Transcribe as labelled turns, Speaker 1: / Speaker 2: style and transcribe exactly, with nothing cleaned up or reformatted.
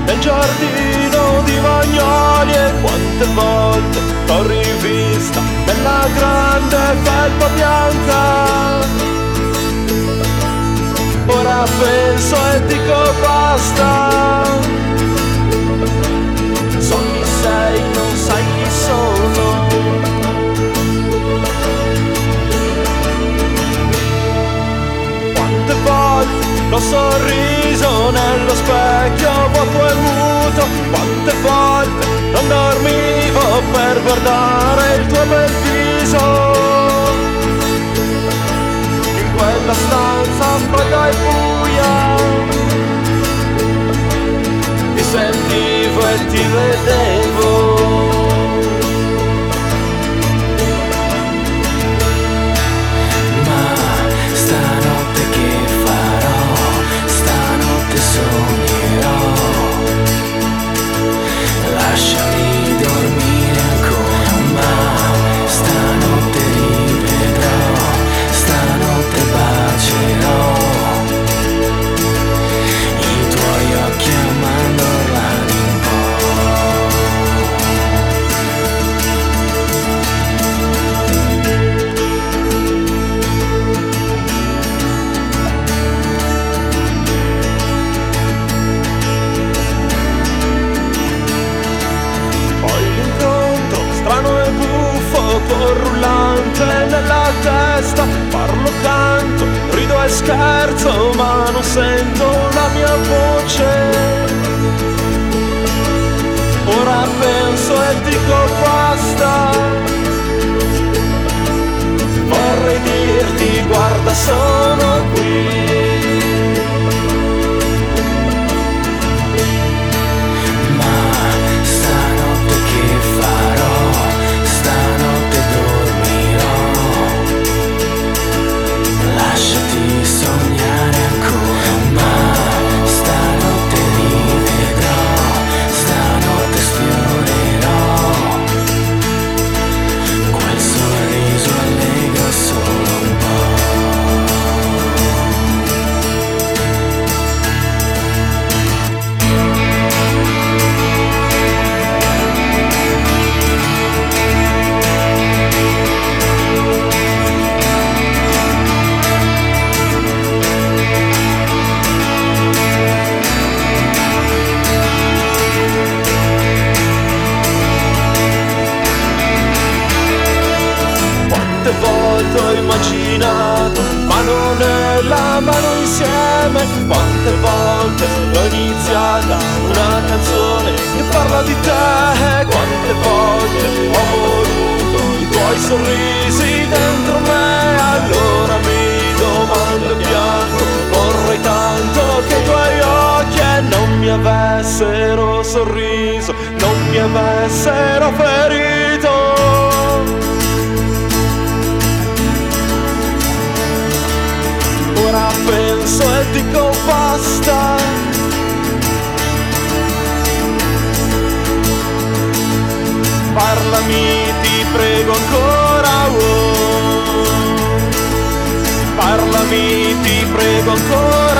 Speaker 1: nel giardino di Magnoli, e quante volte t'ho rivista nella grande felpa bianca. Ora penso e dico basta. So chi sei, non sai chi sono. Quante volte l'ho sorriso nello specchio vuoto e muto, quante volte non dormivo per guardare il tuo bel viso. In quella stanza fredda e buia ti sentivo e ti vedevo.
Speaker 2: Lasciami dormire ancora, ma stanotte rivedrò, stanotte bacerò i tuoi occhi a mandorlare un
Speaker 1: tuo rullante nella testa, parlo, canto, rido e scherzo, ma non sento la mia voce. Ora penso e dico basta. Vorrei dirti guarda sono qui. Ho immaginato mano nella mano insieme, quante volte l'ho iniziata una canzone che parla di te, quante volte ho voluto i tuoi sorrisi dentro me, allora mi domando e piango, vorrei tanto che i tuoi occhi non mi avessero sorriso, non mi avessero ferito. Ora penso e dico basta. Parlami, ti prego ancora, oh. Parlami, ti prego ancora.